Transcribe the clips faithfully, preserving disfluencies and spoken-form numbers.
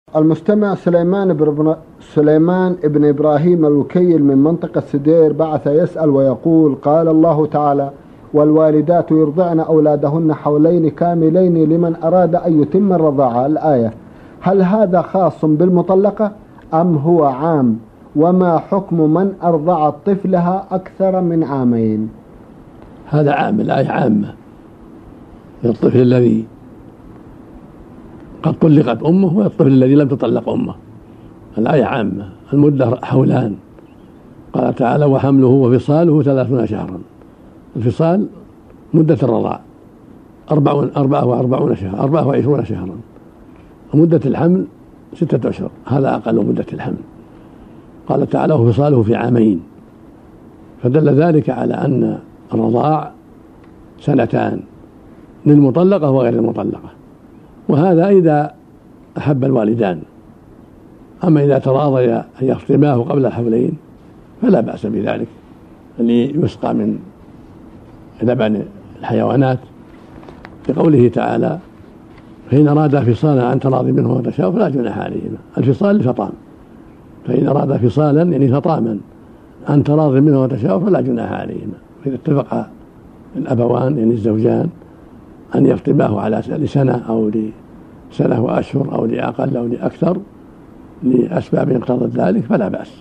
المستمع سليمان بن سليمان ابن إبراهيم الوكيل من منطقة سدير بعث يسأل ويقول: قال الله تعالى: والوالدات يرضعن أولادهن حولين كاملين لمن أراد أن يتم الرضاعة. الآية، هل هذا خاص بالمطلقة أم هو عام؟ وما حكم من أرضعت طفلها أكثر من عامين؟ هذا عام، الآية عامة للطفل الذي قد طلقت أمه والطفل الذي لم تطلق أمه. الآية عامة، المدة حولان. قال تعالى: وحمله وفصاله ثلاثون شهرا. الفصال مدة الرضاع أربعة وأربعون شهرا، أربعة وعشرون شهرا. ومدة الحمل ستة أشهر، هذا أقل مدة الحمل. قال تعالى: وفصاله في عامين. فدل ذلك على أن الرضاع سنتان للمطلقة وغير المطلقة، وهذا إذا أحب الوالدان. أما إذا تراضيا أن يخطباه قبل الحولين فلا بأس بذلك، اللي يسقى من لبن الحيوانات، لقوله تعالى: فإن أرادا فصالا عن تراض منه وتشاور فلا جناح عليهما. الفصال لفطام، فإن أرادا فصالا يعني فطاما عن تراض منه وتشاور فلا جناح عليهما. فإذا اتفق الأبوان يعني الزوجان أن يخطباه على لسنة أو لسنة وأشهر أو لأقل أو لأكثر لأسباب اقتضت ذلك فلا بأس.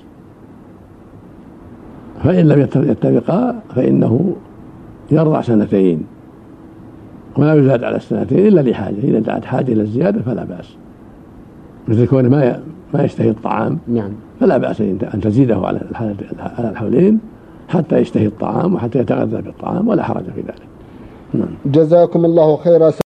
فإن لم يتفقا فإنه يرضع سنتين ولا يزاد على السنتين إلا لحاجة. إذا دعت حاجة إلى الزيادة فلا بأس، مثل كونه ما ما يشتهي الطعام، نعم، فلا بأس أن تزيده على الحولين حتى يشتهي الطعام وحتى يتغذى بالطعام، ولا حرج في ذلك. جزاكم الله خيرا.